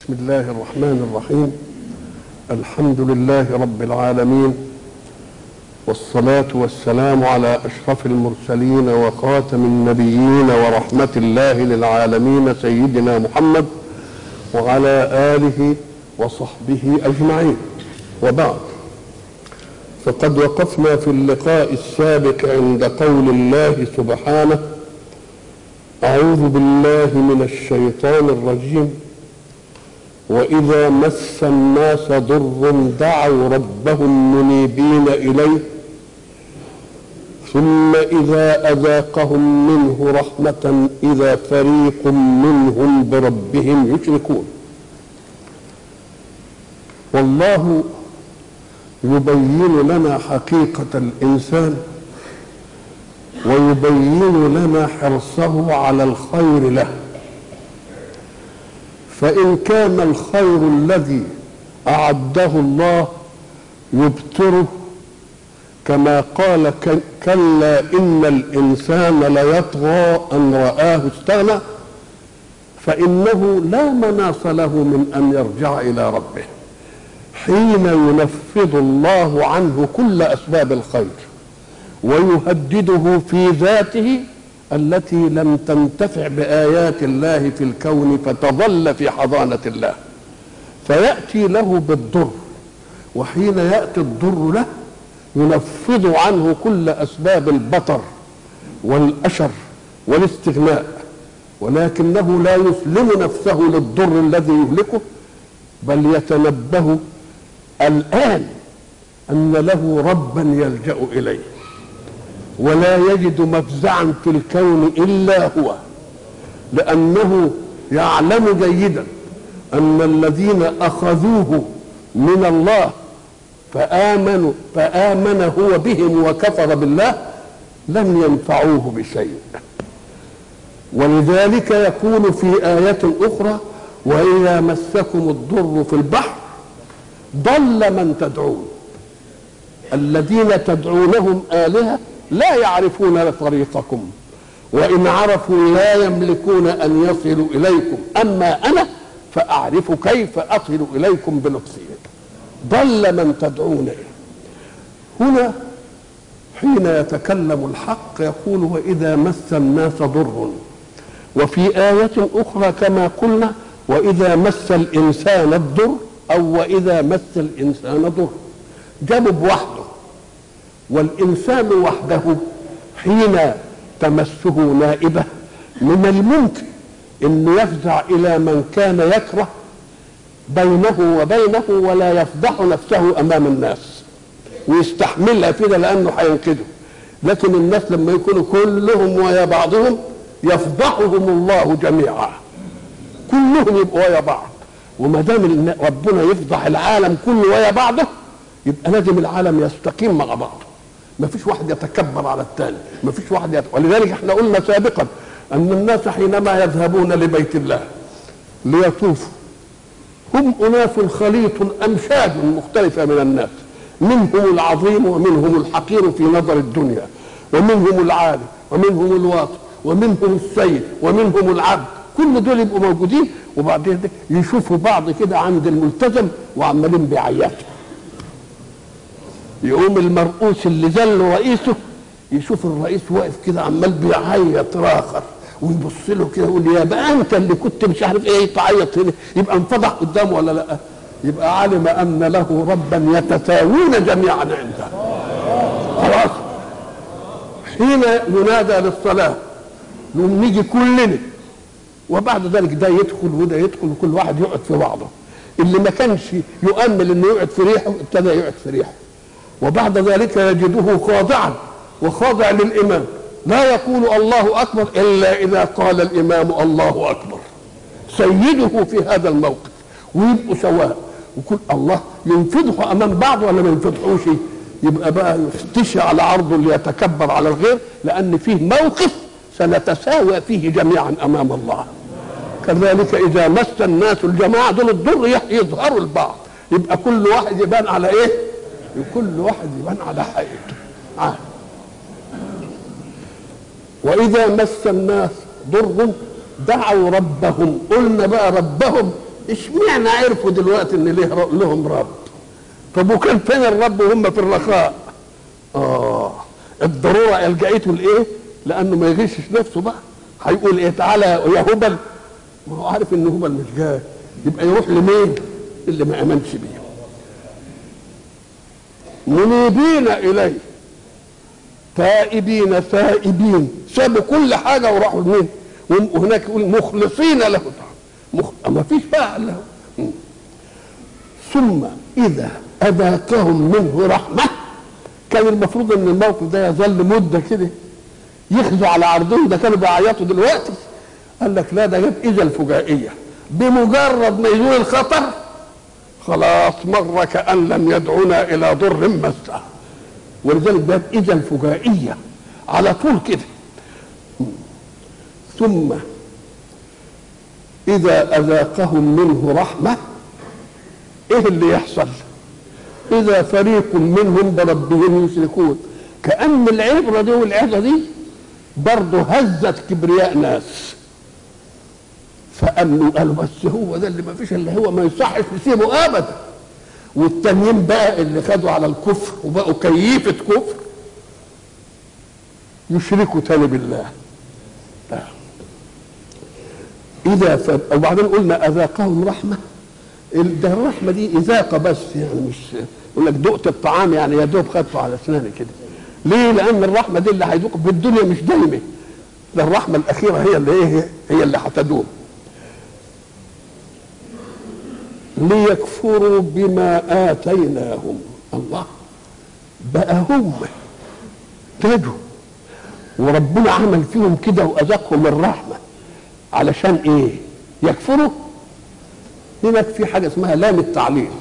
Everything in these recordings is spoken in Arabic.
بسم الله الرحمن الرحيم. الحمد لله رب العالمين، والصلاة والسلام على أشرف المرسلين وخاتم النبيين ورحمة الله للعالمين سيدنا محمد وعلى آله وصحبه أجمعين، وبعد. فقد وقفنا في اللقاء السابق عند قول الله سبحانه: أعوذ بالله من الشيطان الرجيم. وإذا مس الناس ضر دعوا ربهم منيبين إليه ثم إذا أذاقهم منه رحمة إذا فريق منهم بربهم يشركون. والله يبين لنا حقيقة الإنسان ويبين لنا حرصه على الخير له. فإن كان الخير الذي أعده الله يبتره كما قال: كلا إن الإنسان ليطغى أن رآه استغنى، فإنه لا مناص له من أن يرجع إلى ربه حين ينفذ الله عنه كل أسباب الخير ويهدده في ذاته التي لم تنتفع بآيات الله في الكون فتظل في حضانة الله، فيأتي له بالضر. وحين يأتي الضر له ينفذ عنه كل أسباب البطر والأشر والاستغناء، ولكنه لا يسلم نفسه للضر الذي يهلكه، بل يتنبه الآن أن له ربا يلجأ إليه ولا يجد مفزعا في الكون إلا هو، لأنه يعلم جيدا أن الذين أخذوه من الله فآمن هو بهم وكفر بالله لم ينفعوه بشيء. ولذلك يقول في آية أخرى: وإذا مسكم الضر في البحر ضل من تدعون. الذين تدعونهم آلهة لا يعرفون طريقكم، وإن عرفوا لا يملكون أن يصلوا إليكم، أما أنا فأعرف كيف أصل إليكم بلطفي. ضل من تدعون. هنا حين يتكلم الحق يقول: وإذا مس الناس ضر. وفي آية أخرى كما قلنا: وإذا مس الإنسان الضر، أو وإذا مس الإنسان ضر، جانب وحده. والإنسان وحده حين تمسه نائبة من الممكن أن يفزع إلى من كان يكره بينه وبينه ولا يفضح نفسه أمام الناس ويستحملها كده لأنه هينقذه. لكن الناس لما يكونوا كلهم ويا بعضهم يفضحهم الله جميعا، كلهم يبقوا ويا بعض. وما دام ربنا يفضح العالم كله ويا بعضه يبقى لازم العالم يستقيم مع بعضه، ما فيش واحد يتكبر على الثاني، ما فيش واحد ولذلك احنا قلنا سابقا ان الناس حينما يذهبون لبيت الله ليطوفوا هم اناس خليط امشاج مختلفه من الناس، منهم العظيم ومنهم الحقير في نظر الدنيا، ومنهم العالي ومنهم الواطي ومنهم السيد ومنهم العبد، كل دول يبقوا موجودين. وبعدين يشوفوا بعض كده عند الملتزم وعمالين بيعيطوا، يقوم المرؤوس اللي زل رئيسه يشوف الرئيس واقف كده عمال بيعيط راخر ويبص له كده يقول: يا بقى انت اللي كنت مش عارف ايه تعيط هنا، يبقى انفضح قدامه ولا لا؟ يبقى علم ان له ربا يتساوون جميعا عنده. خلاص حين ينادى للصلاه نقوم نيجي كلنا، وبعد ذلك ده يدخل وده يدخل وكل واحد يقعد في بعضه. اللي ما كانش يؤمل انه يقعد في ريحه ابتدى يقعد في ريحه، وبعد ذلك يجده خاضعا وخاضع للإمام، لا يقول الله أكبر إلا إذا قال الإمام الله أكبر، سيده في هذا الموقف، ويبقوا سواء. وكل الله ينفضحوا أمام بعض ولا ما ينفضحوش؟ يبقى بقى يفتشي على عرضه اللي يتكبر على الغير، لأن فيه موقف سنتساوى فيه جميعا أمام الله. كذلك إذا مس الناس الجماعة دول الضر يظهروا البعض، يبقى كل واحد يبان على إيه؟ كل واحد يبان على حقيقته. وإذا مس الناس ضر دعوا ربهم. قلنا بقى ربهم اشمعنى عرفوا دلوقتي ان لهم رب؟ طب وكان فين الرب وهم في الرخاء؟ الضروره الجأته لايه؟ لانه ما يغشش نفسه بقى. هيقول ايه؟ تعالى يا هبل، ما هو عارف ان هبل مش جاي، يبقى يروح لمين؟ اللي ما امنش بيه. منيبين اليه تائبين ثائبين، سابوا كل حاجه وراحوا لمين؟ وهناك يقول مخلصين له ما فيش فاعل له. ثم اذا اذاقهم منه رحمه، كان المفروض ان الموقف ده يظل مده كده يخزوا على عرضهم، ده كانوا بيعيطوا دلوقتي. قال لك لا، ده جاب اذا الفجائيه، بمجرد ما يزول الخطر خلاص مر كأن لم يدعونا الى ضر مسه، ولذلك جاب اذا الفجائيه على طول كده. ثم اذا اذاقهم منه رحمه، ايه اللي يحصل؟ اذا فريق منهم بربهم يشركون. كأن العبره دي والعظه دي برضه هزت كبرياء ناس، فامنوا قالوا بس هو ده اللي ما فيش الا هو، ما يصحش نسيبه ابدا. والتانيين بقى اللي خدوا على الكفر وبقوا كيفه كفر يشركوا تاني بالله. اذا وبعدين قلنا اذاقهم رحمه، ده الرحمه دي اذاقه بس، يعني مش يقول لك دقت الطعام يعني يا دوب خدته على اسناني كده. ليه؟ لان الرحمه دي اللي هيذوق في الدنيا مش دايمه، ده الرحمه الاخيره هي اللي ايه؟ هي اللي هتدوم. ليكفروا بما اتيناهم. الله بقى هم تاجوا وربنا عمل فيهم كده واذاقهم الرحمه علشان ايه؟ يكفروا. هناك في حاجه اسمها لام التعليل،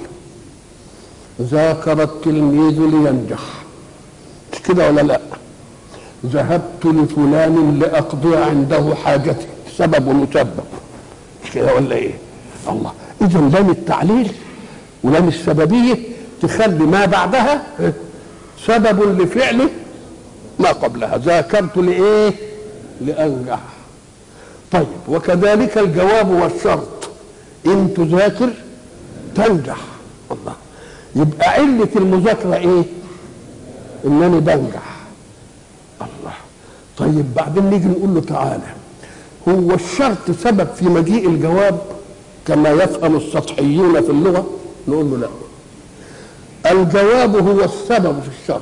ذاكر التلميذ لينجح، مش كده ولا لا؟ ذهبت لفلان لاقضي عنده حاجتي، سبب ومسبب، مش كده ولا ايه؟ الله. اذا لام التعليل ولام السببيه تخلي ما بعدها سبب لفعله ما قبلها. ذاكرت لايه؟ لانجح. طيب وكذلك الجواب والشرط، ان تذاكر تنجح. الله. يبقى علة المذاكرة ايه؟ انني بنجح. الله. طيب بعدين نيجي نقول له تعالى، هو الشرط سبب في مجيء الجواب كما يفهم السطحيون في اللغة؟ نقول له لا، الجواب هو السبب في الشرط.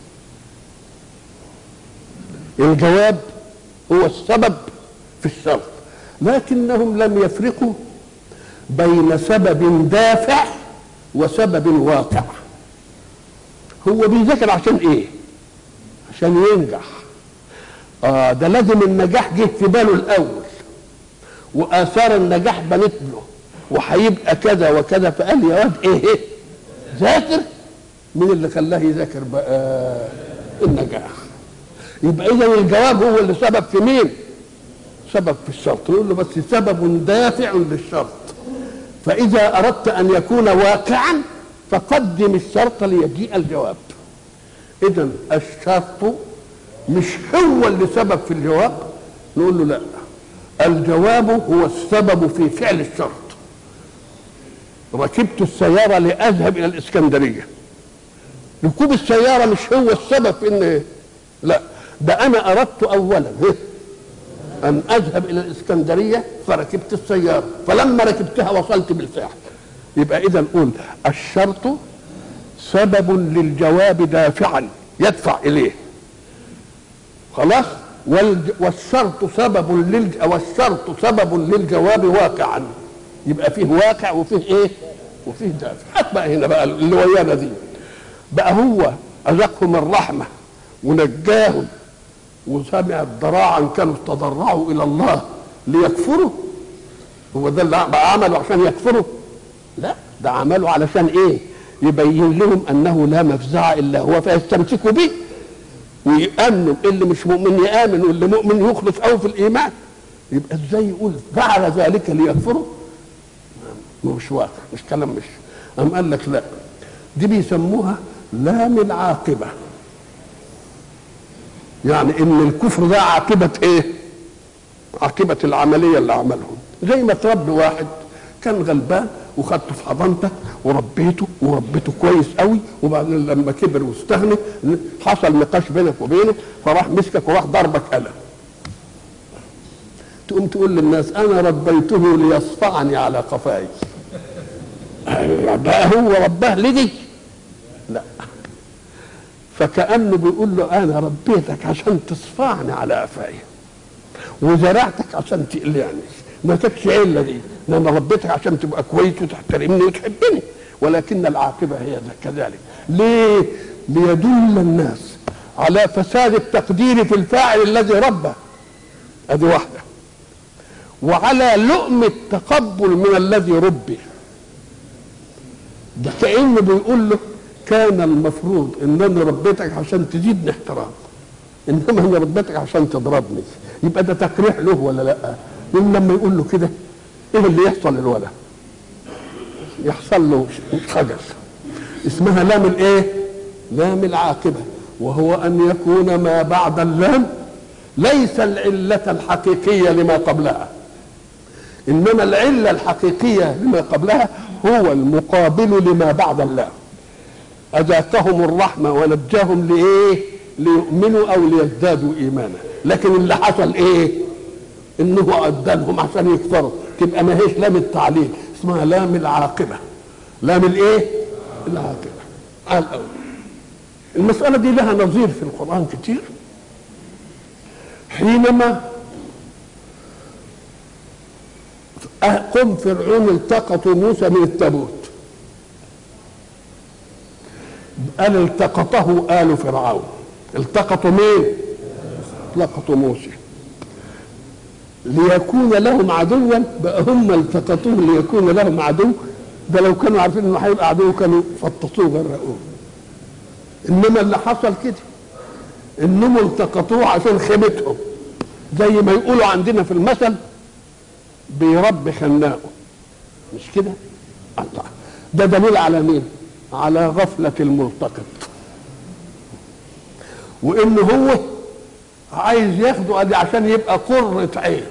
الجواب هو السبب في الشرط، لكنهم لم يفرقوا بين سبب دافع وسبب واقع. هو بيذاكر عشان ايه؟ عشان ينجح. ده لازم النجاح جه في باله الاول، واثار النجاح بنت له، وهيبقى كذا وكذا، فقال يا واد ايه؟ ذاكر. مين اللي خلاه يذاكر بقى؟ النجاح. يبقى اذا الجواب هو اللي سبب في مين؟ سبب في الشرط. يقول له بس سبب دافع للشرط، فإذا أردت أن يكون واقعا فقدم الشرط ليجيء الجواب. إذا الشرط مش هو اللي سبب في الجواب، نقول له لا، الجواب هو السبب في فعل الشرط. ركبت السيارة لأذهب إلى الإسكندرية، ركوب السيارة مش هو السبب في إن لا، ده أنا أردت أولا أن أذهب إلى الإسكندرية فركبت السيارة، فلما ركبتها وصلت بالفعل. يبقى إذا نقول الشرط سبب للجواب دافعا يدفع إليه، خلاص. والشرط سبب للجواب واقعا، يبقى فيه واقع وفيه إيه؟ وفيه دافع. هات بقى هنا بقى اللي ويانا دي بقى، هو أذاقهم الرحمة ونجاهم وسمع ضراعا كانوا تضرعوا الى الله ليكفروا. هو ده اللي عملوا عشان يكفروا؟ لا، ده عملوا علشان ايه؟ يبين لهم انه لا مفزع الا هو فيستمسكوا به ويامنوا. اللي مش مؤمن يامن، واللي مؤمن يخلص قوي في الايمان. يبقى ازاي يقول فعل ذلك ليكفروا؟ مش واقع، مش كلام. مش قال لك لا، دي بيسموها لام العاقبه، يعني ان الكفر ده عاقبه ايه؟ عاقبه العمليه اللي عملهم. زي ما تربي واحد كان غلبان وخدته في حضانته وربيته كويس قوي، وبعدين لما كبر واستغنى حصل نقاش بينك وبينه، فراح مسكك وراح ضربك قلم. تقوم تقول للناس انا ربيته ليصفعني على قفاي. بقى هو رباه لدي؟ لا، فكأنه بيقول له انا ربيتك عشان تصفعني على قفاي وزرعتك عشان تقلعني، ما كانتش عله دي، انا ربيتك عشان تبقى كويس وتحترمني وتحبني، ولكن العاقبه هي كذلك. ليه؟ ليدل الناس على فساد التقدير في الفاعل الذي ربى، ادي واحده، وعلى لؤم التقبل من الذي ربي. ده كأنه بيقول له كان المفروض ان انا ربيتك عشان تزيدني احترام، انما انا ربيتك عشان تضربني. يبقى ده تقريح له ولا لا؟ لما يقول له كده ايه اللي يحصل للولد؟ يحصل له خجل، اسمها لام الايه؟ لام العاقبه، وهو ان يكون ما بعد اللام ليس العله الحقيقيه لما قبلها، انما العله الحقيقيه لما قبلها هو المقابل لما بعد اللام. اذاقهم الرحمه ونجاهم لايه؟ ليؤمنوا او ليزدادوا ايمانا، لكن اللي حصل ايه؟ انه ادالهم عشان يكفروا. تبقى ما هيش لام التعليل، اسمها لام العاقبه. لام الايه؟ العاقبه. على الاول المساله دي لها نظير في القران كتير. حينما قوم فرعون التقطوا موسى من التابوت، قال التقطه آل فرعون. التقطوا مين؟ التقطوا موسى ليكون لهم عدوا، بقى هم التقطوه ليكون لهم عدو. ده لو كانوا عارفين انه هيبقى عدو كانوا فطسوه غرقوه. انما اللي حصل كده انهم التقطوه عشان خيمتهم، زي ما يقولوا عندنا في المثل بيربي خناقه، مش كده؟ الله، ده دليل على مين؟ على غفلة الملتقط، وانه هو عايز ياخده عشان يبقى قرة عين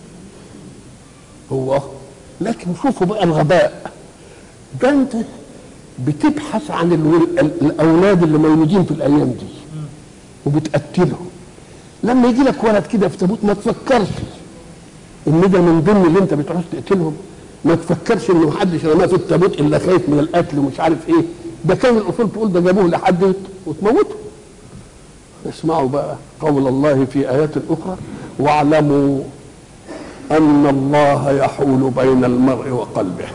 هو. لكن شوفوا بقى الغباء ده، انت بتبحث عن الاولاد اللي مولودين في الايام دي وبتقتلهم. لما يجي لك ولد كده في تابوت ما تفكرش ان ده من ضمن اللي انت بتعوز تقتلهم، ما تفكرش ان محدش رماه في التابوت الا خايف من القتل ومش عارف ايه. ده كان الاصول تقول ده جابوه لحد وتموته. اسمعوا بقى قول الله في ايات اخرى: واعلموا ان الله يحول بين المرء وقلبه.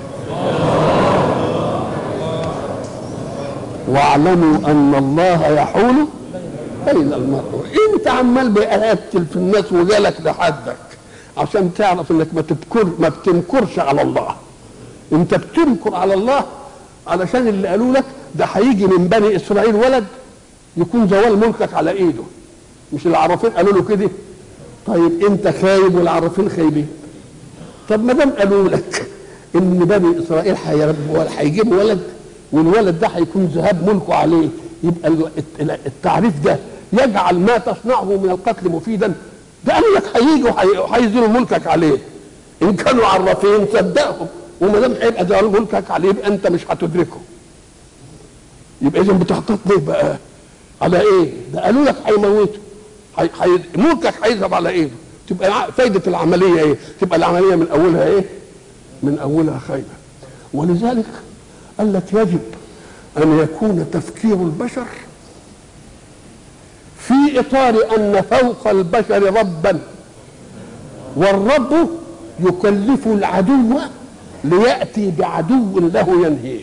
واعلموا ان الله يحول بين المرء. انت عمال بقتل في الناس وجالك لحدك عشان تعرف انك ما بتنكرش على الله. انت بتنكر على الله علشان اللي قالوا لك ده هيجي من بني اسرائيل ولد يكون زوال ملكك على ايده. مش العرافين قالوا له كده؟ طيب انت خايب والعرافين خايبين. طب ما دام قالوا لك ان بني اسرائيل هيجيبوا ولد والولد ده هيكون ذهاب ملكه عليه، يبقى التعريف ده يجعل ما تصنعه من القتل مفيدا. ده قال لك هيجوا وهيزيلوا ملكك عليه. ان كانوا عرافين صدقهم، وما دام هيبقى زوال ملكك عليه يبقى انت مش هتدركه. يبقى اذا بتحتاط ليه بقى؟ على ايه؟ ده قالوا لك هيموتوا، ملكك هيذهب على ايده. تبقى فايده العمليه ايه؟ تبقى العمليه من اولها ايه؟ من اولها خايبه. ولذلك قال لك يجب ان يكون تفكير البشر في اطار ان فوق البشر ربا، والرب يكلف العدو لياتي بعدو له ينهيه.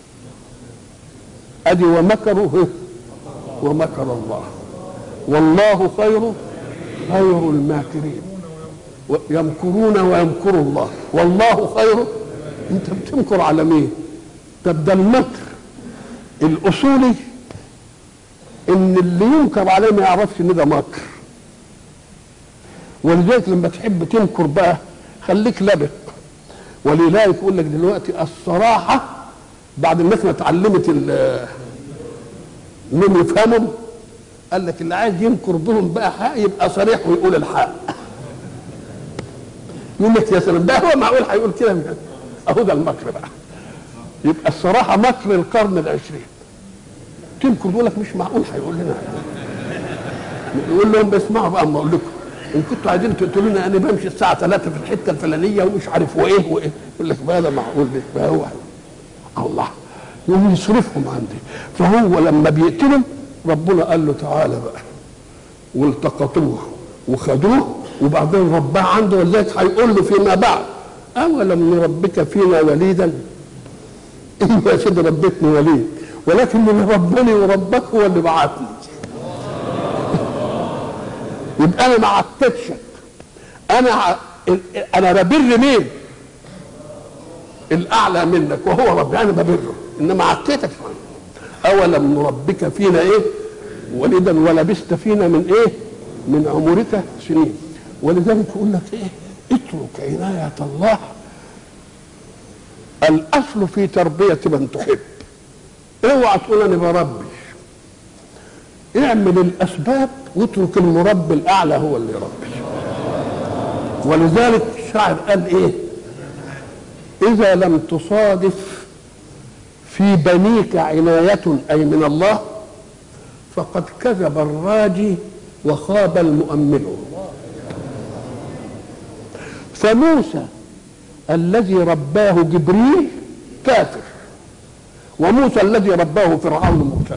ادي ومكروا ومكر الله والله خير الماكرين. يمكرون ويمكر الله والله خير. انت بتمكر على مين؟ طب ده المكر الاصولي ان اللي ينكر عليه ما يعرفش ان ده مكر. ولذلك لما تحب تنكر بقى خليك لبق. ولذلك يقول لك دلوقتي الصراحه بعد الناس ما اتعلمت انهم يفهموا، قال لك اللي عايز ينكر بهم بقى حق يبقى صريح ويقول الحق. يقول لك يا سلام، ده هو معقول هيقول كده؟ اهو ده المكر بقى. يبقى الصراحه مكر القرن العشرين. تمكر يقول لك مش معقول هيقول لنا، يقول لهم بسمعوا بقى اما اقول لكم ان كنتوا عايزين تقولوا لنا انا بمشي الساعه 3 في الحته الفلانيه ومش عارف وايه وايه، يقول لك بقى ده معقول بقى هو الله يقوم يصرفهم عندي. فهو لما بيقتلهم ربنا قال له تعالى بقى، والتقطوه وخدوه وبعدين رباه عنده، ولذلك هيقول له فيما بعد اولم نربك فينا وليدا؟ ايوه يا سيدي ربيتني وليد، ولكن اللي ربني وربك هو اللي بعتني. يبقى انا ما عتبتشك، انا ببر مين؟ الاعلى منك وهو ربي، انا ببره، انما عتيتك. اولم نربك فينا ايه؟ ولدا ولبست فينا من ايه؟ من عمرك سنين. ولذلك يقول لك ايه؟ اترك عناية الله الاصل في تربية من تحب. اوعى تقول انا بربي، اعمل الاسباب واترك المربي الاعلى هو اللي يربي. ولذلك الشاعر قال ايه؟ اذا لم تصادف في بنيك عناية اي من الله فقد كذب الراجي وخاب المؤمل. فموسى الذي رباه جبريل كافر، وموسى الذي رباه فرعون مرسل.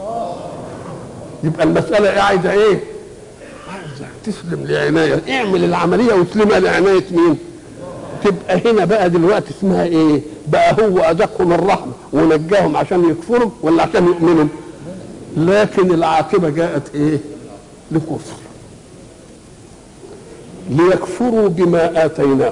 يبقى المسألة عايزة ايه؟ عايزة تسلم لعناية، اعمل العملية واسلمها لعناية مين؟ تبقى هنا بقى دلوقتي اسمها ايه؟ بقى هو أذاقهم الرحمة ونجاهم عشان يكفروا ولا عشان يؤمنوا؟ لكن العاقبة جاءت ايه؟ لكفر، ليكفروا بما آتيناهم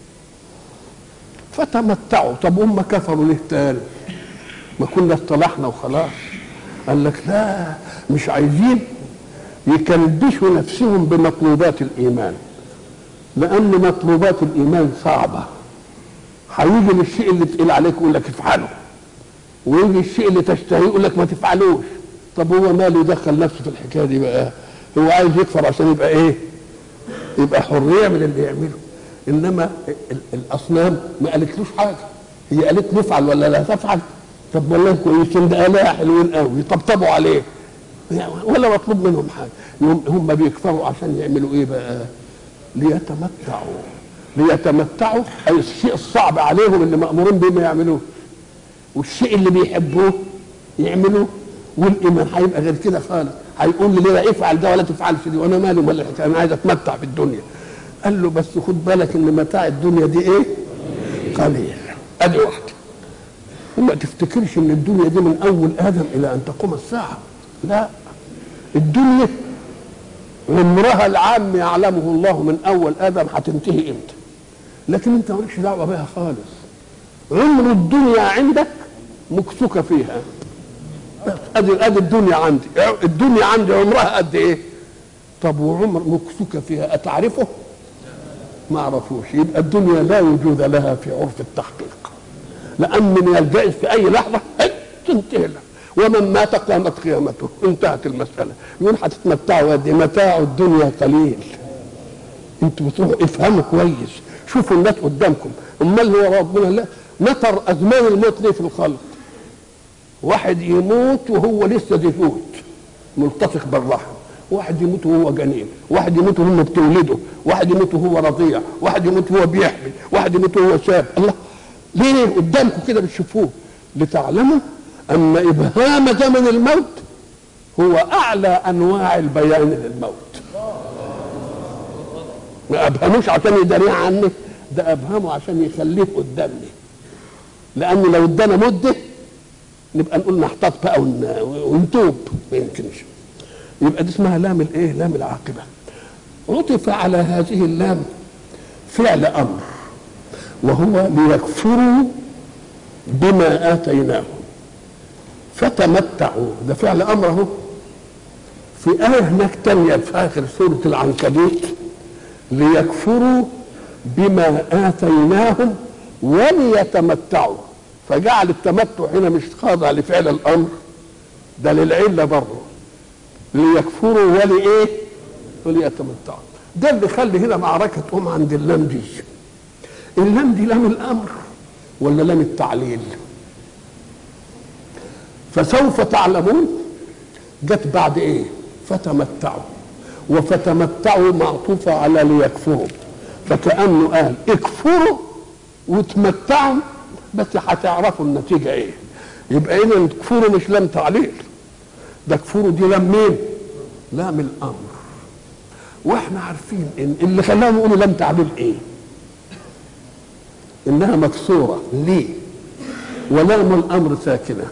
فتمتعوا. طب هم كفروا ليه تاني؟ ما كنا اصطلحنا وخلاص. قال لك لا، مش عايزين يكلبشوا نفسهم بمطلوبات الإيمان، لأن مطلوبات الإيمان صعبة. هيجي للشيء اللي تقيل عليك يقول لك افعله، ويجي الشيء اللي تشتهيه يقول لك ما تفعلوش. طب هو ماله يدخل نفسه في الحكايه دي بقى؟ هو عايز يكفر عشان يبقى ايه؟ يبقى حر يعمل اللي يعمله. انما الاصنام ما قالتلوش حاجه، هي قالت نفعل ولا لا تفعل. طب والله كويسين، ده آلهة حلوين قوي يطبطبوا عليه ولا مطلوب منهم حاجه. هم بيكفروا عشان يعملوا ايه بقى؟ ليتمتعوا اي الشيء الصعب عليهم اللي مأمورين بيه ما يعملوه، والشيء اللي بيحبوه يعملوه. والايمان هيبقى غير كده خالص، هيقول لي ليه افعل ده ولا تفعلش دي، وانا مالي ولا الحكايه، انا عايز اتمتع بالدنيا. قال له بس خد بالك ان متاع الدنيا دي ايه؟ قليل. ادي واحده. وما تفتكرش ان الدنيا دي من اول ادم الى ان تقوم الساعه، لا، الدنيا عمرها العام يعلمه الله من اول ادم هتنتهي امتى، لكن انت مالكش دعوه بها خالص. عمر الدنيا عندك مكسوكه فيها بس. ادي الدنيا عندي، الدنيا عندي عمرها قد ايه؟ طب وعمر مكسوكه فيها اتعرفه؟ ما اعرفوش. يبقى الدنيا لا وجود لها في عرف التحقيق، لان من الجائز في اي لحظه تنتهي لها، ومن مات قامت قيامته، انتهت المساله. يقول هتتمتعوا قد ايه؟ متاع الدنيا قليل. انتوا بتروحوا افهموا كويس، شوفوا الناس قدامكم. امال هو ربنا لا نطر ازمان الموت ليه في الخلق؟ واحد يموت وهو لسه ديفوت ملتصق بالرحم، واحد يموت وهو جنين، واحد يموت وهو بتولده، واحد يموت وهو رضيع، واحد يموت وهو بيحمل، واحد يموت وهو شاب. الله، ليه قدامكم كده بتشوفوه؟ لتعلموا ان ابهام زمن الموت هو اعلى انواع البيان للموت. ما ابهموش عشان يداريه عني، ده ابهمه عشان يخليه قدامي، لان لو ادانا مده نبقى نقول نحتاط بقى ونتوب، ما يمكنش. يبقى دي اسمها لام الايه؟ لام العاقبه. عطف على هذه اللام فعل امر، وهو ليكفروا بما اتيناهم فتمتعوا. ده فعل امر اهو. في آية هناك تانية في آخر سورة العنكبوت ليكفروا بما آتيناهم وليتمتعوا، فجعل التمتع هنا مش خاضع لفعل الأمر، ده للعلة برضه، ليكفروا ولإيه؟ وليتمتعوا. ده اللي خلي هنا معركة تقوم عند اللام دي. اللام دي لام الأمر ولا لام التعليل؟ فسوف تعلمون جت بعد ايه؟ فتمتعوا، وفتمتعوا معطوفة على ليكفروا، فكأنه قال اكفروا وتمتعوا بس هتعرفوا النتيجة ايه. يبقى اذا كفروا مش لام تعليل، ده كفروا دي لام مين؟ لام الامر. واحنا عارفين ان اللي خلاهم يقولوا لام تعليل ايه؟ انها مكسورة ليه؟ ولام الامر ساكنة،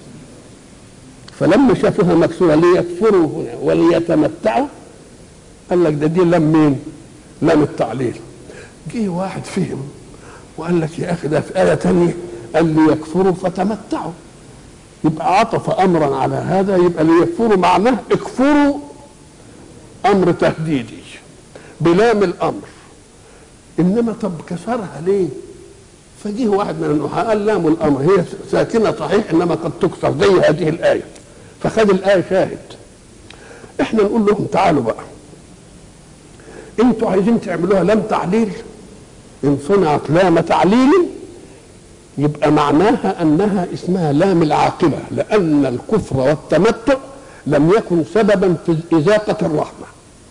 فلما شافوها مكسورة ليكفروا هنا وليتمتعوا قال لك ده دي لام مين؟ لام التعليل. جه واحد فهم وقال لك يا اخي ده في آية تانية قال ليكفروا فتمتعوا، يبقى عطف امرا على هذا، يبقى ليكفروا معناه اكفروا امر تهديدي بلام الامر. انما طب كسرها ليه؟ فجيه واحد من النحاة قال لام الامر هي ساكنه صحيح انما قد تكسر زي هذه الايه، فخد الايه شاهد. احنا نقول لهم تعالوا بقى انتوا عايزين تعملوها لام تعليل، ان صنعت لام تعليل يبقى معناها انها اسمها لام العاقبه، لان الكفر والتمتع لم يكن سببا في ازاقه الرحمه،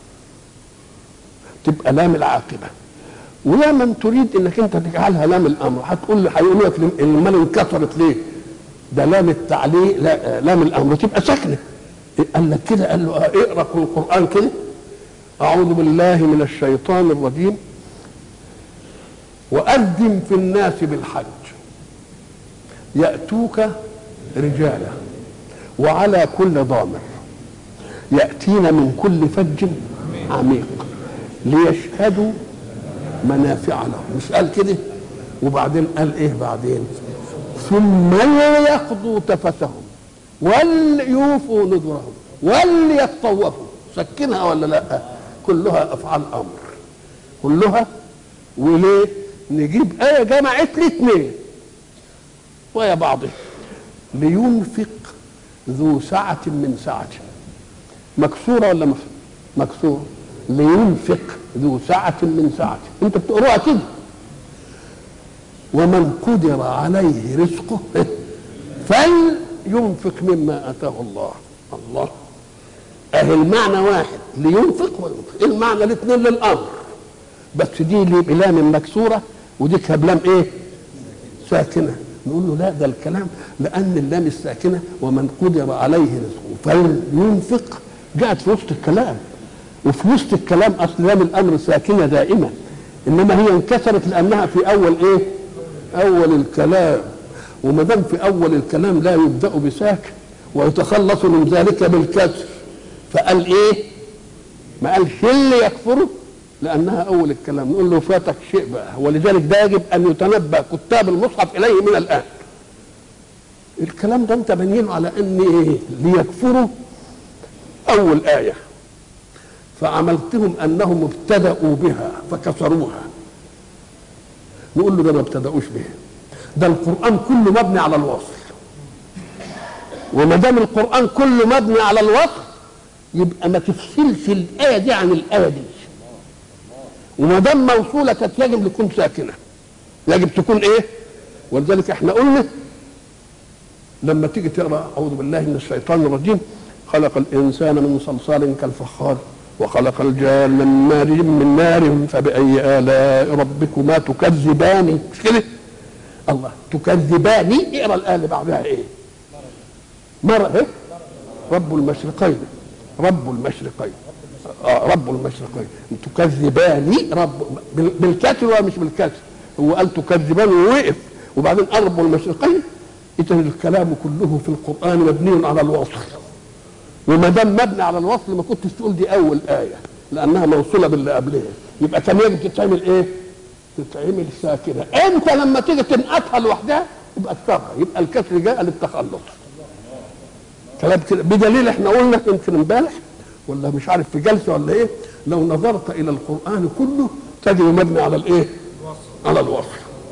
تبقى لام العاقبه. ويا من تريد انك انت تجعلها لام الامر هتقول هيقول لك المال انكسرت ليه؟ ده لام التعليل، لا لام الامر تبقى ساكنه. قال لك كده، قال له اقرا القران كده، اعوذ بالله من الشيطان الرجيم، وأذن في الناس بالحج يأتوك رجالا وعلى كل ضامر يأتين من كل فج عميق ليشهدوا منافع لهم. مش قال كده؟ وبعدين قال ايه بعدين؟ ثم يقضوا تفثهم وليوفوا نذرهم وليطوفوا. سكنها ولا لا؟ كلها افعال امر كلها. وليه؟ نجيب آية جمعت لي اثنين ويا بعضها. لينفق ذو سعة من سعته، مكسورة ولا مكسورة؟ لينفق ذو سعة من سعته، انت بتقروها كده. ومن قدر عليه رزقه فلينفق مما آتاه الله. الله، اهي المعنى واحد، لينفق وينفق، المعنى الاثنين للأمر، بس دي بلام مكسوره ودي بلام ايه؟ ساكنه. نقول له لا، ده الكلام لان اللام الساكنه ومن قدر عليه رزقه فلينفق جاءت في وسط الكلام، وفي وسط الكلام اصل لام الامر ساكنه دائما، انما هي انكسرت لانها في اول ايه؟ اول الكلام. وما دام في اول الكلام لا يبدا بساكن ويتخلص من ذلك بالكسر، فقال ايه؟ ما قالش اللي يكفره لانها اول الكلام. نقول له فاتك شيء بقى، ولذلك ده يجب ان يتنبه كتاب المصحف اليه من الان. الكلام ده انت بنينه على ان ايه؟ ليكفروا اول ايه، فعملتهم انهم ابتدأوا بها فكسروها. نقول له ده ما ابتدأوش بها، ده القرآن كله مبني على الوصل، وما دام القرآن كله مبني على الوصل يبقى ما تفصلش الآية دي عن الآية دي. وما دام موصولة كانت يجب تكون ساكنة، يجب تكون ايه؟ ولذلك احنا قلنا لما تيجي تقرا اعوذ بالله من الشيطان الرجيم، خلق الانسان من صلصال كالفخار وخلق الجان من مارج من نار فبأي آلاء ربكما تكذبان. مش كده؟ الله، تكذبان. اقرا الآية اللي بعدها ايه؟ مرة ايه؟ رب المشرقين، رب المشرقين، رب المشرقين تكذبان. رب بالكسر ولا مش بالكسر؟ هو قال تكذبان ووقف، وبعدين رب المشرقين. اذا الكلام كله في القرآن مبني على الوصل، وما دام مبني على الوصل ما كنتش تقول دي اول آية لانها موصولة باللي قبلها، يبقى كان يجب تتعمل ايه؟ تتعمل ساكنة. انت لما تيجي تنقطها لوحدها يبقى الكسر، يبقى الكسر جاء للتخلص. كلام كده بدليل احنا قلنا يمكن امبارح ولا مش عارف في جلسه ولا ايه، لو نظرت الى القران كله تجد مبني على الايه؟ على الوصف.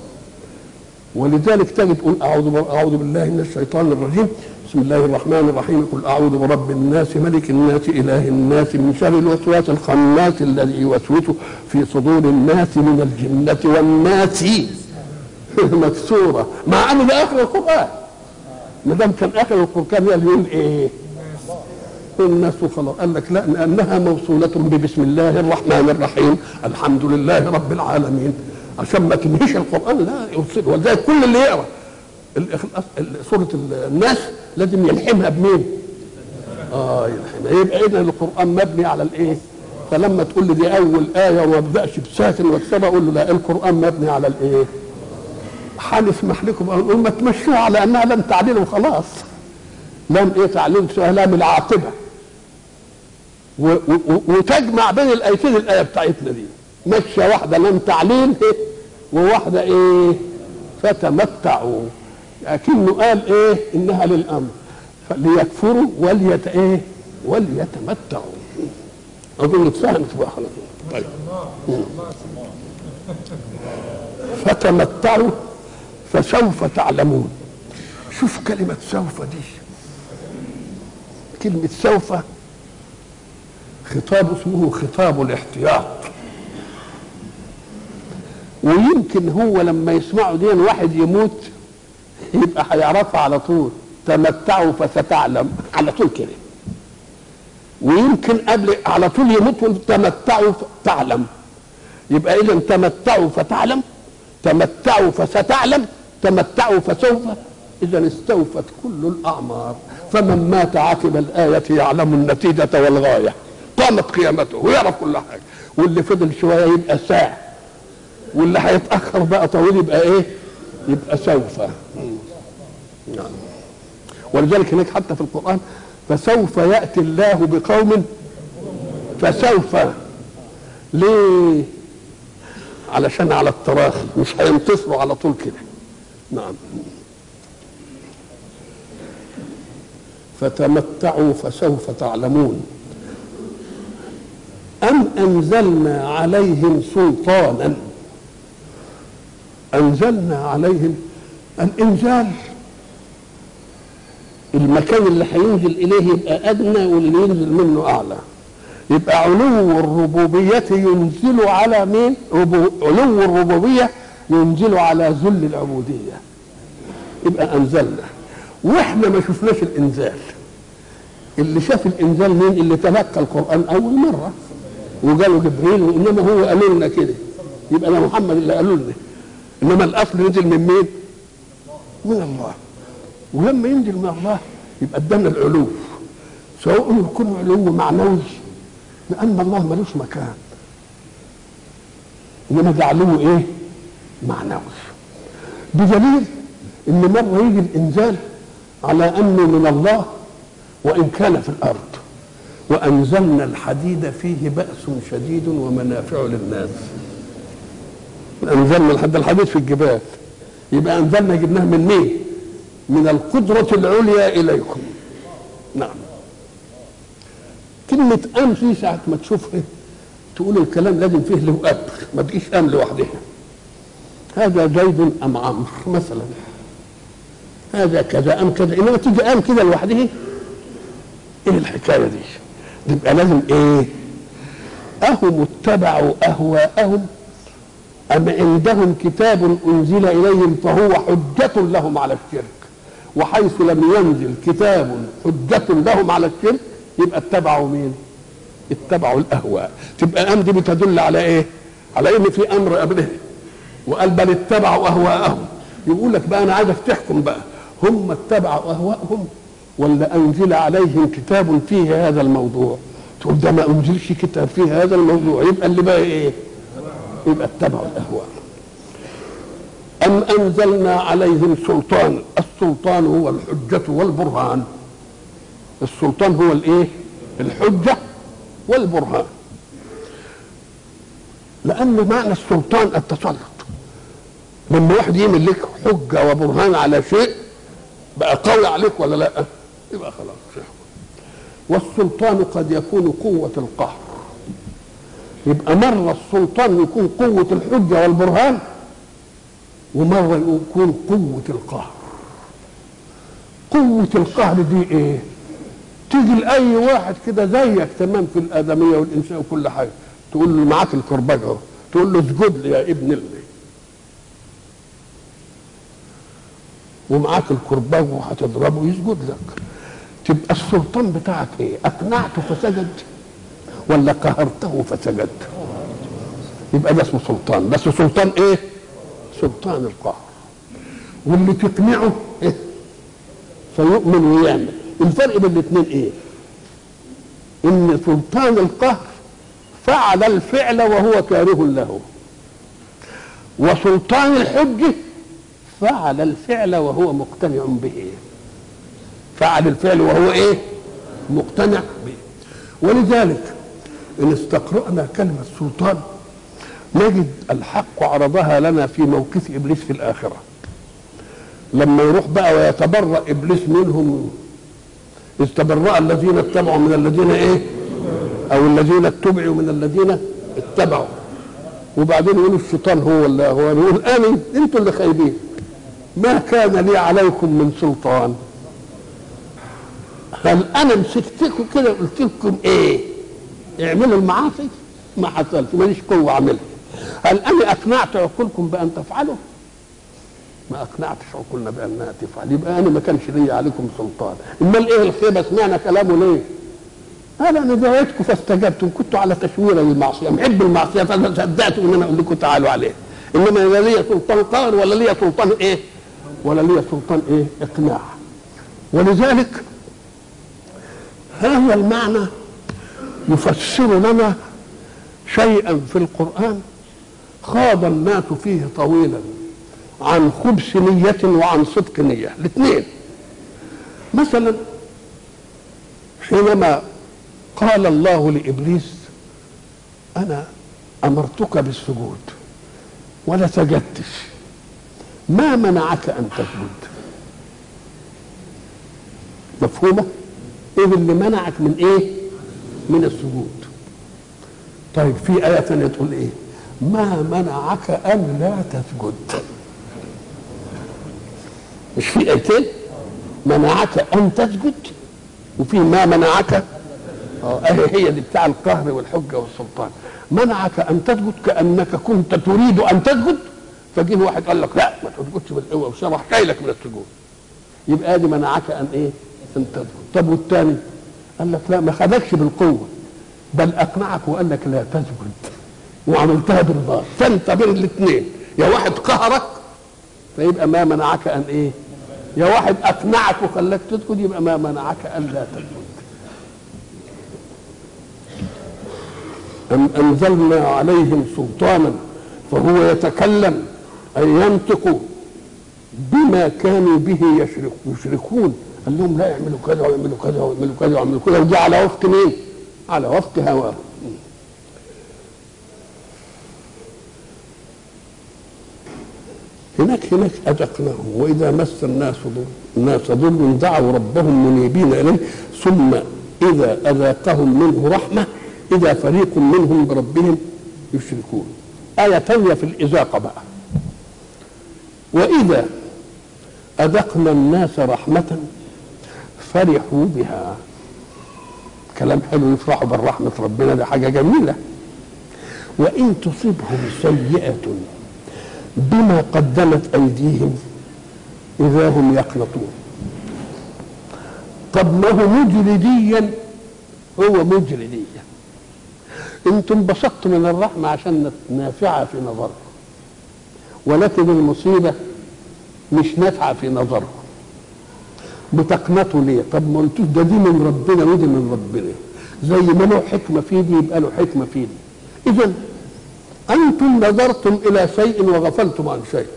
ولذلك تجد تقول اعوذ بالله من الشيطان الرجيم، بسم الله الرحمن الرحيم، قل اعوذ برب الناس ملك الناس اله الناس من شر الوسواس الخناس الذي يوسوس في صدور الناس من الجنه والناس. مكسوره، مع ان ده اخر القران. ما دام كان اخر القران يقول ايه؟ الناس وخلاص. قال لك لا، لانها موصوله ببسم الله الرحمن الرحيم الحمد لله رب العالمين، عشان ما تنهيش القران لا يوصل. ولذلك كل اللي يقرا سوره الناس لازم يلحمها بمين؟ يلحمها. يبقى اذا القران مبني على الايه؟ فلما تقول لي دي اول ايه وما ابداش بساكن واكسبها، اقول له لا، القران مبني على الايه؟ هنسمح لكم نقول ما تمشوها على انها لم تعليل وخلاص. لم ايه تعليل؟ لام العاقبه. وتجمع بين الايتين الايه بتاعتنا دي، مشى واحده لم تعليل وواحده ايه؟ فتمتعوا. لكنه قال ايه؟ انها للامر، ليكفروا وليتمتعوا. اظن اتفهمت بقى خلاص. طيب فتمتعوا فسوف تعلمون. شوف كلمة سوف دي، كلمة سوف خطاب اسمه خطاب الاحتياط. ويمكن هو لما يسمعوا دي واحد يموت يبقى هيعرفها على طول، تمتعوا فستعلم على طول كده. ويمكن قبل على طول يموت تمتعوا تعلم، يبقى اذا تمتعوا فتعلم، تمتعوا فستعلم، تمتعوا فسوف. اذا استوفت كل الاعمار، فمن مات عقب الايه يعلم النتيجه والغايه، قامت قيامته ويعرف كل حاجه. واللي فضل شويه يبقى ساعه، واللي هيتاخر بقى طويل يبقى ايه؟ يبقى سوف. نعم. ولذلك هناك حتى في القران فسوف ياتي الله بقوم، فسوف ليه؟ علشان على التراخي، مش هينتصروا على طول كده. نعم. فتمتعوا فسوف تعلمون. أم أنزلنا عليهم سلطانا. أنزلنا عليهم، الإنزال المكان اللي هينزل إليه يبقى أدنى واللي ينزل منه أعلى. يبقى علو الربوبية ينزل على مين؟ علو الربوبية ينزل على ذل العبودية. يبقى أنزلنا، واحنا ما شفناش الإنزال. اللي شاف الإنزال مين؟ اللي تلقى القرآن أول مرة وقالوا جبريل، وإنما هو قالوا لنا كده، يبقى أنا محمد اللي قالوا لنا. إنما الأصل ينزل من مين؟ من الله. ولما ينزل من الله يبقى ادانا العلو، سواء يكون علو معنوي لأن الله ملوش مكان، إنما ده علو إيه؟ معنوي. بدليل إن مرة يجي الإنزال على أنه من الله وإن كان في الأرض. وأنزلنا الحديد فيه بأس شديد ومنافع للناس. أنزلنا الحديد في الجبال، يبقى أنزلنا جبناه من مين؟ من القدرة العليا إليكم. نعم. كلمة أم في ساعة ما تشوفها تقول الكلام لازم فيه له أب، ما تجيش أم لوحدها. هذا زيد أم عمرو مثلا، هذا كذا أم كذا، إنما تيجي أم كده لوحدها إيه الحكاية دي؟ يبقى لازم إيه؟ أهم اتبعوا أهواءهم أم عندهم كتاب أنزل إليهم فهو حجة لهم على الشرك. وحيث لم ينزل كتاب حجة لهم على الشرك يبقى اتبعوا مين؟ اتبعوا الأهواء. تبقى أم دي بتدل على إيه؟ على إن في أمر قبله، وقال بل اتبعوا أهواءهم. يقول لك بقى أنا عايزك تحكم بقى، هم اتبعوا أهواءهم ولا أنزل عليهم كتاب فيه هذا الموضوع؟ تقول ده ما أنزلش كتاب فيه هذا الموضوع، يبقى اللي بقى إيه؟ يبقى اتبعوا الأهواء. أم أنزلنا عليهم سلطان. السلطان هو الحجة والبرهان. السلطان هو الإيه؟ الحجة والبرهان. لأن معنى السلطان التسلط. لما واحد يعمل لك حجة وبرهان على شيء بقى قوي عليك ولا لا؟ يبقى خلاص. والسلطان قد يكون قوة القهر. يبقى مرة السلطان يكون قوة الحجة والبرهان، ومرة يكون قوة القهر. قوة القهر دي ايه؟ تيجي لأي واحد كده زيك تمام في الآدمية والإنسان وكل حاجة، تقول له معاك الكرباج اهو، تقول له اسجد لي يا ابن الله. ومعاك الكرباج وهتضربه يسجد لك، تبقى السلطان بتاعك ايه؟ اقنعته فسجد ولا قهرته فسجد؟ يبقى ده اسمه سلطان. بس سلطان ايه؟ سلطان القهر. واللي تقنعه إيه؟ فيؤمن ويعمل. الفرق بين الاثنين ايه؟ ان سلطان القهر فعل الفعل وهو كاره له، وسلطان الحجة فعل الفعل وهو مقتنع به. فعل الفعل وهو ايه؟ مقتنع به. ولذلك ان استقرأنا كلمة سلطان نجد الحق عرضها لنا في موقف ابليس في الاخرة، لما يروح بقى ويتبرأ ابليس منهم. استبرأ الذين اتبعوا من الذين ايه؟ او الذين اتبعوا من الذين اتبعوا. وبعدين يقول الشيطان هو اللي هو يقول انا انتوا اللي خايبين، ما كان لي عليكم من سلطان. هل انا مسكتكم كده قلت لكم ايه؟ اعملوا المعاصي؟ ما حصلش، ماليش قوه اعملها. هل انا اقنعت عقولكم بان تفعلوا؟ ما اقنعتش عقولنا بانها تفعل. يبقى انا ما كانش لي عليكم سلطان. امال ايه الخيبه؟ سمعنا كلامه ليه؟ انا دعيتكم فاستجبتم، كنتوا على تشويره للمعصيه، محب المعصيه فصدقتوا ان انا اقول لكم تعالوا عليه. انما لا لي سلطان قهر ولا لي سلطان ايه؟ ولا لي سلطان ايه؟ اقناع. ولذلك هذا المعنى يفسر لنا شيئا في القرآن خاض الناس فيه طويلا، عن خبث نية وعن صدق نية الاثنين. مثلا حينما قال الله لإبليس أنا أمرتك بالسجود ولا سجدتش، ما منعك أن تسجد؟ مفهومة؟ إيه اللي منعك من إيه؟ من السجود. طيب في آية ثانية تقول إيه؟ ما منعك أن لا تسجد. مش في آيتين؟ منعك أن تسجد وفي ما منعك. هي دي بتاع القهر والحجة والسلطان. منعك أن تسجد كأنك كنت تريد أن تسجد، فجه واحد قال لك لا ما تسجدش بالقوة وشرح كيلك من السجود. يبقى دي منعك أن إيه؟ أن تسجد. طب والثاني قال لك لا ما خدكش بالقوة بل أقنعك وقال لك لا تسجد وعملتها برضاك. فأنت بين الاثنين، يا واحد قهرك فيبقى ما منعك أن إيه؟ يا واحد أقنعك وخلاك تسجد يبقى ما منعك أن لا تسجد. أم أنزلنا عليهم سلطانا فهو يتكلم أي ينطق بما كانوا به يشركون. قال لهم لا يعملوا كذا ويعملوا كذا ويعملوا كذا ويعملوا كذا، ودي على وفق مين؟ على وفق هواه. هناك أذقناهم وإذا مس الناس ضر دعوا ربهم منيبين إليه ثم إذا أذاقهم منه رحمة إذا فريق منهم بربهم يشركون. آية ثانية في الإذاقة بقى. وإذا أذقنا الناس رحمة فرحوا بها. كلام حلو، يفرحوا بالرحمة ربنا، ده حاجة جميلة. وإن تصبهم سيئة بما قدمت أيديهم إذا هم يقنطون. طب ما هو مجلديا، هو مجلديا. انتم انبسطتوا من الرحمة عشان نافعة في نظركم، ولكن المصيبة مش نافعة في نظركم. بتقنطوا ليه؟ طب ما قلتوش ده دي من ربنا ودي من ربنا، زي ما له حكمة في دي يبقى له حكمة في دي. إذن أنتم نظرتم إلى شيء وغفلتم عن شيء.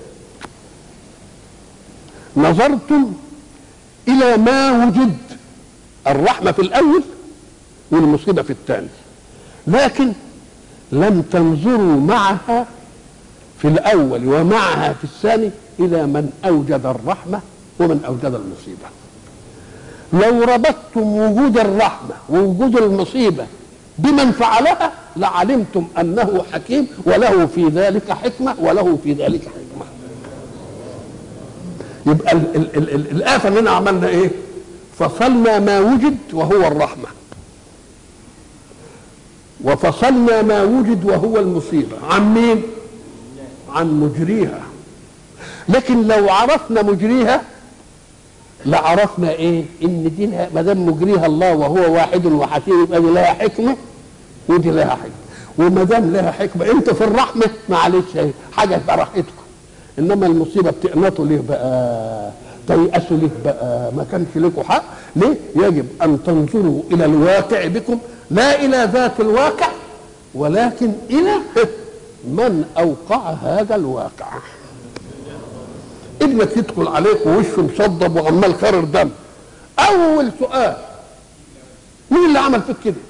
نظرتم إلى ما وجد، الرحمة في الأول والمصيبة في الثاني، لكن لم تنظروا معها في الأول ومعها في الثاني إلى من أوجد الرحمة ومن أوجد المصيبة. لو ربطتم وجود الرحمة ووجود المصيبة بمن فعلها لعلمتم أنه حكيم وله في ذلك حكمة وله في ذلك حكمة. يبقى الآفة مننا عملنا إيه؟ فصلنا ما وجد وهو الرحمة، وفصلنا ما وجد وهو المصيبة عن مين؟ عن مجريها. لكن لو عرفنا مجريها لعرفنا ايه؟ ان دي ما دام مجريها الله وهو واحد وحكيم يبقى دي لها حكمه ودي لها حكمه، وما دام لها حكمه انت في الرحمه معلش حاجه براحتكم، انما المصيبه بتقنطوا ليه بقى؟ تيأسوا ليه بقى؟ ما كانش لكم حق. ليه؟ يجب ان تنظروا الى الواقع بكم، لا الى ذات الواقع ولكن الى من اوقع هذا الواقع. ابنك يدخل عليك ووشه مصدب وعمال خرر دم، اول سؤال مين اللي عمل فيك كده؟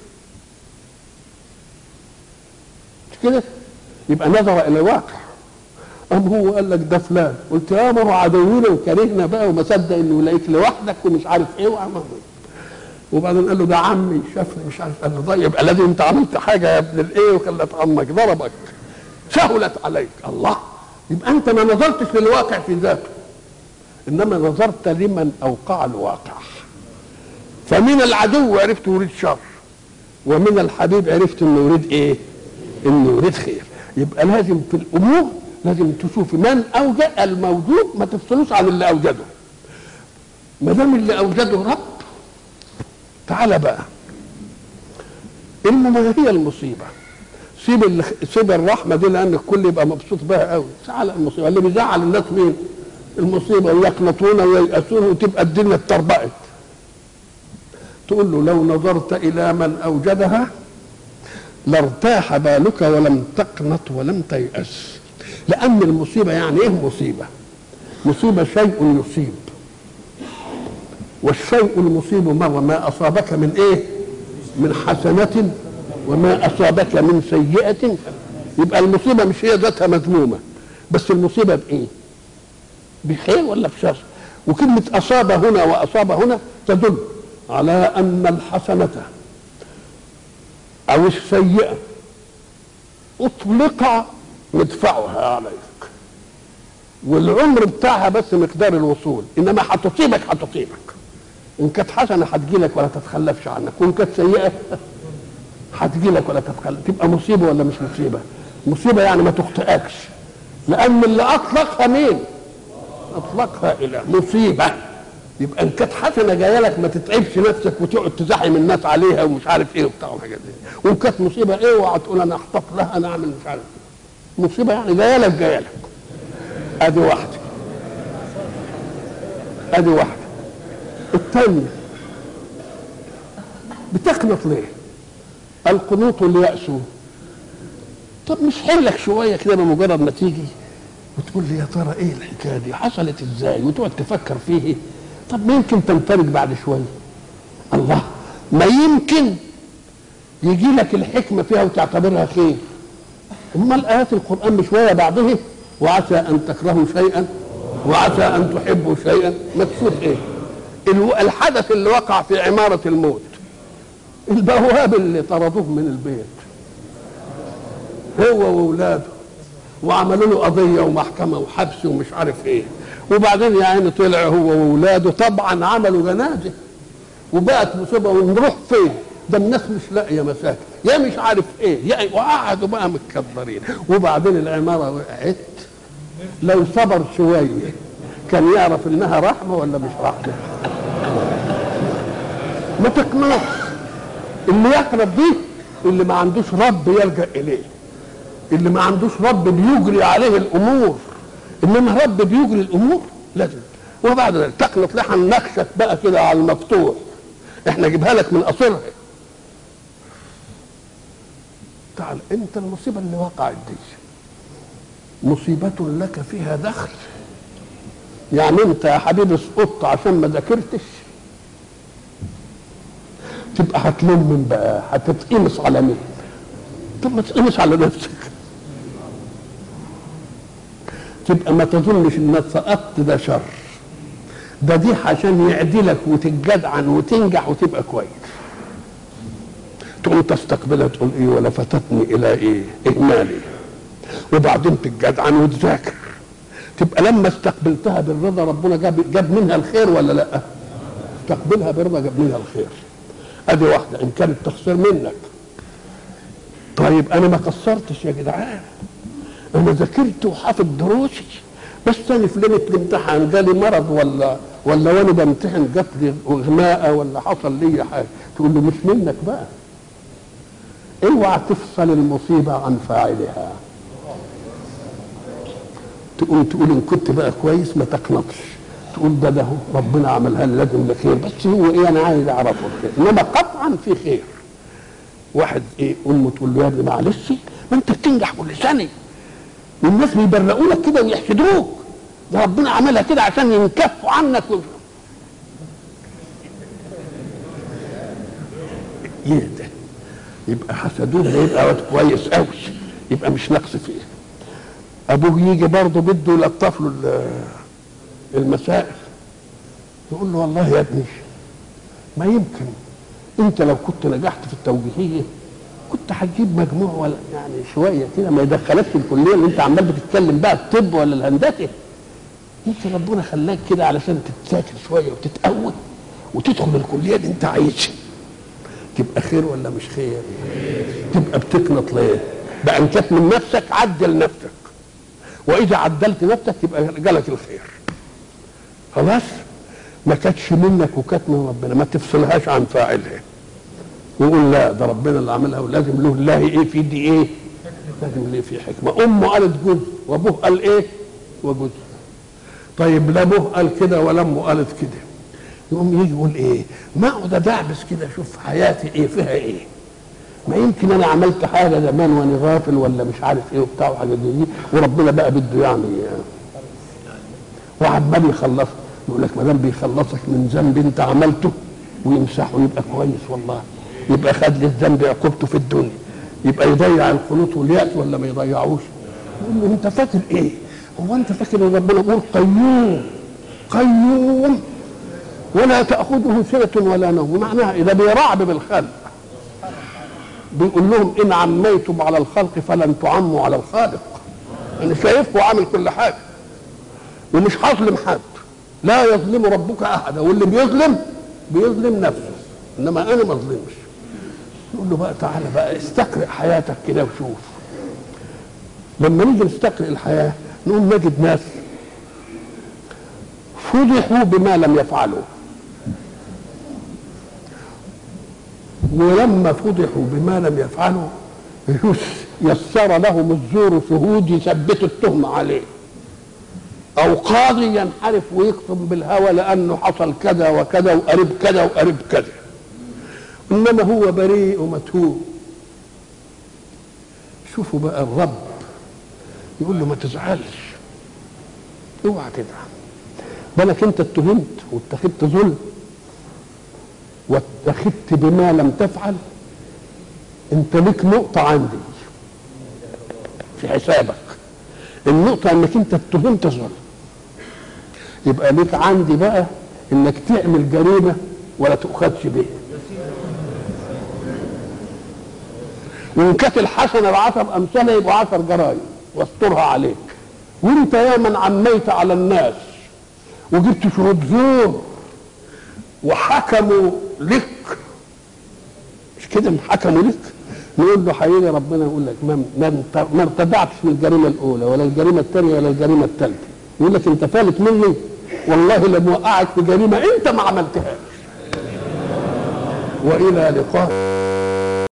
مش كده؟ يبقى نظر الى الواقع. قام هو قال لك ده فلان، قلت يا ما هو عدونا وكرهنا بقى وما صدق انه يلاقيك لوحدك ومش عارف ايه وعمل ايه. وبعدين قال له ده عمي شافني مش عارف، قال له طيب يبقى لازم انت عملت حاجه يا ابن الايه وخلت عمك ضربك سهلت عليك. الله، يبقى انت ما نظرتش للواقع في ذاته، انما نظرت لمن اوقع الواقع. فمن العدو عرفت يريد شر، ومن الحبيب عرفت انه يريد ايه؟ انه يريد خير. يبقى لازم في الامور لازم تشوف من اوجد الموجود، ما تفصلوش عن اللي اوجده. ما دام اللي اوجده رب، تعالى بقى انما هي المصيبه. سيب الرحمه دي لان الكل يبقى مبسوط بها قوي. تعالى المصيبه اللي بيزعل الناس مين؟ المصيبه، ويقنطون وييأسون وتبقى الدنيا اتربقت. تقول له لو نظرت الى من اوجدها لارتاح بالك ولم تقنط ولم تيأس. لان المصيبه يعني ايه مصيبه؟ مصيبه شيء يصيب، والشيء المصيب مره ما اصابك من ايه؟ من حسنه وما اصابك من سيئه. يبقى المصيبه مش هي ذاتها مذمومه، بس المصيبه بايه؟ بخير ولا بشر؟ وكلمه اصاب هنا واصاب هنا تدل على ان الحسنه او السيئه اطلق مدفعها عليك، والعمر بتاعها بس مقدار الوصول، انما هتصيبك ان كانت حسنه هتجيلك ولا تتخلفش عنك، وان كانت سيئه هتجيلك ولا تتخلف. تبقى مصيبه ولا مش مصيبه؟ مصيبه يعني ما تخطئكش، لان اللي اطلقها مين؟ اطلقها الى مصيبه. يبقى ان كانت حسنه جايه لك ما تتعبش نفسك وتقعد تزاحم الناس عليها ومش عارف ايه وبتاع وحاجات دي، وان كانت مصيبه ايه اوعى تقول انا اخطف لها انا اعمل مش عارف ايه. مصيبه يعني جايه لك. ادي واحده. الثانيه بتقنط ليه؟ القنوط اليأس. طب مش حيلك شويه كده بمجرد ما تيجي وتقول لي يا ترى ايه الحكايه دي؟ حصلت ازاي؟ وتقعد تفكر فيه. طب ما يمكن تنفرج بعد شويه. الله، ما يمكن يجي لك الحكمه فيها وتعتبرها خير. امال ايات القران بشويه بعضه وعسى ان تكرهوا شيئا وعسى ان تحبوا شيئا. مكسوف ايه؟ الحدث اللي وقع في عماره الموت، البواب اللي طردوه من البيت هو واولاده وعملوا له قضيه ومحكمه وحبس ومش عارف ايه، وبعدين يا عيني طلع هو واولاده طبعا عملوا جنازه وبقت مصيبه. ونروح فين؟ ده الناس مش لاقيه مساكن يا مش عارف ايه يا، وقعدوا بقى متكبرين، وبعدين العماره وقعت. لو صبر شويه كان يعرف انها رحمه ولا مش رحمه. ما تقنطش. اللي يقنط دي اللي ما عندوش رب يلجأ اليه، اللي ما عندوش رب بيجري عليه الامور. انما رب بيجري الامور لازم. وبعد ذلك تقنط لحن نخشت بقى كده على المفتوح، احنا جيبها لك من قصرها. تعال انت المصيبه اللي وقعت دي مصيبه لك فيها دخل. يعني انت يا حبيبي سقطت عشان ما ذاكرتش، تبقى هتلم من بقى، هتتقمص على مين؟ طب ما تقمص على نفسك. تبقى ما تظنش انك سقطت ده شر، ده دي عشان يعدلك وتتجدعن وتنجح وتبقى كويس. تقوم تستقبلها تقول ايه ولا فتتني الى ايه؟ اهمالي. وبعدين تتجدعن وتذاكر، تبقى لما استقبلتها بالرضا ربنا جاب منها الخير ولا لا؟ استقبلها بالرضا جاب منها الخير. ادي واحده. ان كانت تخسر منك، طيب انا ما قصرتش يا جدعان، انا ذاكرت وحافظ دروسي، بس انا في ليله الامتحان جالي مرض ولا وانا بمتحن جات لي غماءه ولا حصل لي حاجه، تقول له مش منك بقى. اوعى تفصل المصيبه عن فاعلها. تقول ان كنت بقى كويس ما تقنطش، تقول ده ربنا عملها لي لازم لخير، بس هو ايه انا عايز اعرفه الخير، انما قطعا في خير. واحد ايه امه تقول له يا ابني معلش ما انت بتنجح كل سنه والناس بيبرقوا لك كده ويحسدوك، ده ربنا عملها كده عشان ينكفوا عنك يهدى. يبقى حسدوه، يبقى واد كويس قوي، يبقى مش نقص فيه. ابوه يجي برضه بده يلطف له المسائل، يقول له والله يا ابني ما يمكن انت لو كنت نجحت في التوجيهيه كنت هتجيب مجموع ولا يعني شويه كده ما يدخلكش الكليه اللي انت عمال بتتكلم بقى الطب ولا الهندسه. انت ربنا خلاك كده علشان تتذاكر شويه وتتقوى وتدخل الكليه اللي انت عايزها. تبقى خير ولا مش خير؟ تبقى بتقنط ليه؟ بقى ان كانت من نفسك عدل نفسك، واذا عدلت نفسك يبقى جالك الخير. خلاص؟ ما كانتش منك وكانت من ربنا، ما تفصلهاش عن فاعلها ويقول لا ده ربنا اللي عملها ولازم له الله ايه في دي ايه؟ لازم ليه في حكمه. امه قالت جزء وابوه قال ايه؟ وجزء. طيب لا ابوه قال كده ولا امه قالت كده، يقوم يجي يقول ايه؟ ما اقعد ادعبس كده اشوف حياتي ايه فيها ايه؟ ما يمكن انا عملت حاجه زمان وانا غافل ولا مش عارف ايه وبتاع وحاجه دي وربنا بقى بده يعني وعمال يخلص. يقول لك ما دام بيخلصك من ذنب انت عملته ويمسحه يبقى كويس والله، يبقى خد لي الذنب عقوبته في الدنيا، يبقى يضيع القنوط واليأس ولا ما يضيعوش؟ يقول له انت فاكر ايه؟ هو انت فاكر ان ربنا يقول قيوم قيوم ولا تأخذه سنة ولا نوم؟ معناها اذا بيرعب بالخلق بيقول لهم ان عميتم على الخلق فلن تعموا على الخالق. انا شايفكم عامل كل حاجه ومش هظلم حد، لا يظلم ربك احدا، واللي بيظلم نفسه، انما انا ما اظلمش. يقول له بقى تعالى بقى استقرئ حياتك كده وشوف. لما نيجي نستقرئ الحياه نقوم نجد ناس فضحوا بما لم يفعلوا، ولما فضحوا بما لم يفعلوا يسر لهم الزور شهود يثبتوا التهمه عليه، او قاضي ينحرف ويقسم بالهوى لانه حصل كذا وكذا وقريب كذا وقريب كذا، انما هو بريء ومتهوم. شوفوا بقى الرب يقول له ما تزعلش، اوعى تزعل، بالك انت اتهمت واتخذت ظلم واتخذت بما لم تفعل، انت لك نقطه عندي في حسابك. النقطه انك انت اتهمت ظلم، يبقى لك عندي بقى انك تعمل جريمه ولا تؤخذش بها. وان كانت الحسنه بعشر امثالها يبقى 10 جرائم واسترها عليك. وانت يا من عميت على الناس وجبت شهود زور وحكموا لك، مش كده حكموا لك، نقول له حقيقي ربنا يقول لك ما ارتدعتش من الجريمه الاولى ولا الجريمه الثانيه ولا الجريمه الثالثه. يقول لك انت فالت مني والله لم اوقعك في جريمه انت ما عملتهاش. والى لقاء.